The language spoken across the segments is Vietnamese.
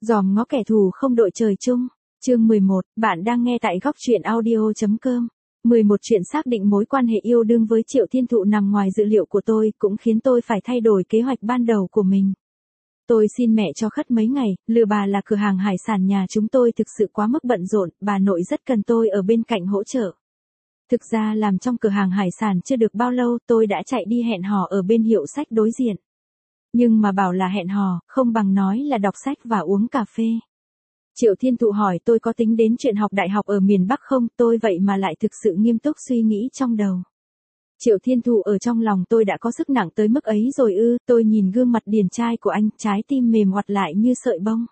Dòm ngó kẻ thù không đội trời chung. Chương 11, bạn đang nghe tại góc truyện audio.com. 11 chuyện xác định mối quan hệ yêu đương với Triệu Thiên Thụ nằm ngoài dự liệu của tôi, cũng khiến tôi phải thay đổi kế hoạch ban đầu của mình. Tôi xin mẹ cho khất mấy ngày, lừa bà là cửa hàng hải sản nhà chúng tôi thực sự quá mức bận rộn, bà nội rất cần tôi ở bên cạnh hỗ trợ. Thực ra làm trong cửa hàng hải sản chưa được bao lâu tôi đã chạy đi hẹn hò ở bên hiệu sách đối diện. Nhưng mà bảo là hẹn hò, không bằng nói là đọc sách và uống cà phê. Triệu Thiên Thụ hỏi tôi có tính đến chuyện học đại học ở miền Bắc không, tôi vậy mà lại thực sự nghiêm túc suy nghĩ trong đầu. Triệu Thiên Thụ ở trong lòng tôi đã có sức nặng tới mức ấy rồi ư, tôi nhìn gương mặt điển trai của anh, trái tim mềm oặt lại như sợi bông.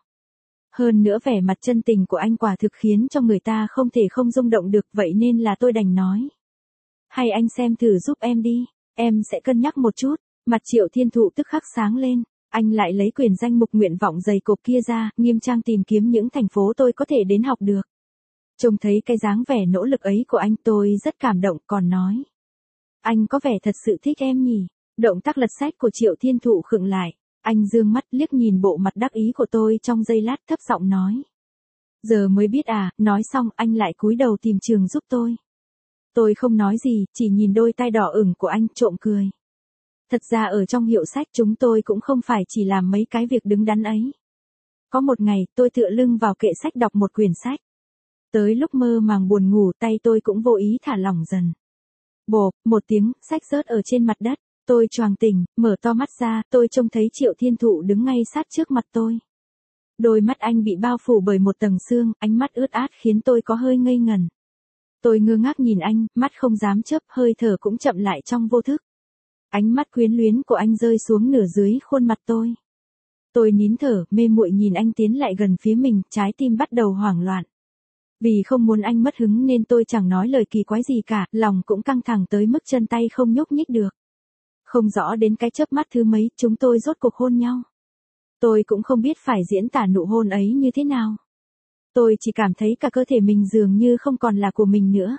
Hơn nữa vẻ mặt chân tình của anh quả thực khiến cho người ta không thể không rung động được, vậy nên là tôi đành nói. Hay anh xem thử giúp em đi, em sẽ cân nhắc một chút. Mặt Triệu Thiên Thụ tức khắc sáng lên, anh lại lấy quyển danh mục nguyện vọng dày cộp kia ra, nghiêm trang tìm kiếm những thành phố tôi có thể đến học được. Trông thấy cái dáng vẻ nỗ lực ấy của anh tôi rất cảm động, còn nói. Anh có vẻ thật sự thích em nhỉ? Động tác lật sách của Triệu Thiên Thụ khựng lại, anh dương mắt liếc nhìn bộ mặt đắc ý của tôi trong giây lát, thấp giọng nói. Giờ mới biết à, nói xong anh lại cúi đầu tìm trường giúp tôi. Tôi không nói gì, chỉ nhìn đôi tay đỏ ửng của anh trộm cười. Thật ra ở trong hiệu sách chúng tôi cũng không phải chỉ làm mấy cái việc đứng đắn ấy. Có một ngày, tôi tựa lưng vào kệ sách đọc một quyển sách. Tới lúc mơ màng buồn ngủ, tay tôi cũng vô ý thả lỏng dần. Bộp, một tiếng, sách rớt ở trên mặt đất. Tôi choàng tỉnh, mở to mắt ra, tôi trông thấy Triệu Thiên Thụ đứng ngay sát trước mặt tôi. Đôi mắt anh bị bao phủ bởi một tầng sương, ánh mắt ướt át khiến tôi có hơi ngây ngẩn. Tôi ngơ ngác nhìn anh, mắt không dám chớp, hơi thở cũng chậm lại trong vô thức. Ánh mắt quyến luyến của anh rơi xuống nửa dưới khuôn mặt tôi. Tôi nín thở, mê muội nhìn anh tiến lại gần phía mình, trái tim bắt đầu hoảng loạn. Vì không muốn anh mất hứng nên tôi chẳng nói lời kỳ quái gì cả, lòng cũng căng thẳng tới mức chân tay không nhúc nhích được. Không rõ đến cái chớp mắt thứ mấy, chúng tôi rốt cuộc hôn nhau. Tôi cũng không biết phải diễn tả nụ hôn ấy như thế nào. Tôi chỉ cảm thấy cả cơ thể mình dường như không còn là của mình nữa.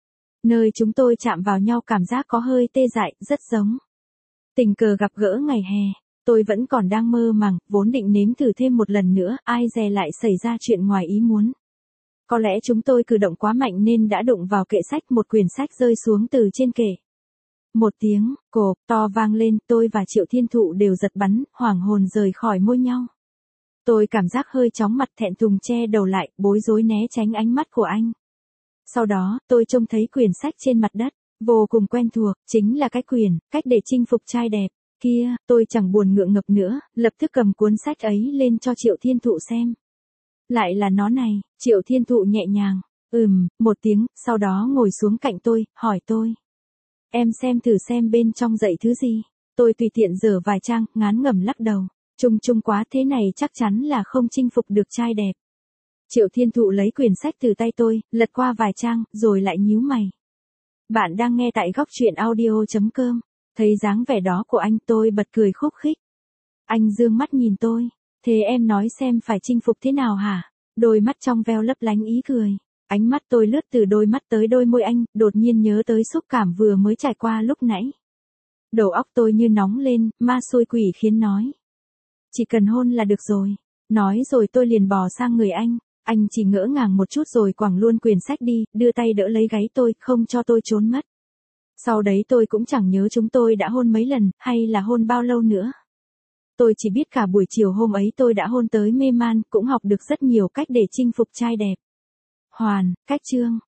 Nơi chúng tôi chạm vào nhau cảm giác có hơi tê dại, rất giống. Tình cờ gặp gỡ ngày hè, tôi vẫn còn đang mơ màng, vốn định nếm thử thêm một lần nữa, ai dè lại xảy ra chuyện ngoài ý muốn. Có lẽ chúng tôi cử động quá mạnh nên đã đụng vào kệ sách, một quyển sách rơi xuống từ trên kệ. Một tiếng, cộp, to vang lên, tôi và Triệu Thiên Thụ đều giật bắn, hoảng hồn rời khỏi môi nhau. Tôi cảm giác hơi chóng mặt, thẹn thùng che đầu lại, bối rối né tránh ánh mắt của anh. Sau đó, tôi trông thấy quyển sách trên mặt đất, vô cùng quen thuộc, chính là cái quyển, cách để chinh phục trai đẹp. Kia, tôi chẳng buồn ngượng ngập nữa, lập tức cầm cuốn sách ấy lên cho Triệu Thiên Thụ xem. Lại là nó này, Triệu Thiên Thụ nhẹ nhàng, một tiếng, sau đó ngồi xuống cạnh tôi, hỏi tôi. Em xem thử xem bên trong dạy thứ gì. Tôi tùy tiện dở vài trang, ngán ngẩm lắc đầu. Chung quá, thế này chắc chắn là không chinh phục được trai đẹp. Triệu Thiên Thụ lấy quyển sách từ tay tôi, lật qua vài trang, rồi lại nhíu mày. Bạn đang nghe tại góc truyện audio.com. Thấy dáng vẻ đó của anh, tôi bật cười khúc khích. Anh dương mắt nhìn tôi. Thế em nói xem phải chinh phục thế nào hả? Đôi mắt trong veo lấp lánh ý cười. Ánh mắt tôi lướt từ đôi mắt tới đôi môi anh, đột nhiên nhớ tới xúc cảm vừa mới trải qua lúc nãy. Đầu óc tôi như nóng lên, ma xui quỷ khiến nói. Chỉ cần hôn là được rồi. Nói rồi tôi liền bò sang người anh chỉ ngỡ ngàng một chút rồi quẳng luôn quyển sách đi, đưa tay đỡ lấy gáy tôi, không cho tôi trốn mất. Sau đấy tôi cũng chẳng nhớ chúng tôi đã hôn mấy lần, hay là hôn bao lâu nữa. Tôi chỉ biết cả buổi chiều hôm ấy tôi đã hôn tới mê man, cũng học được rất nhiều cách để chinh phục trai đẹp. Hoàn, cách chương.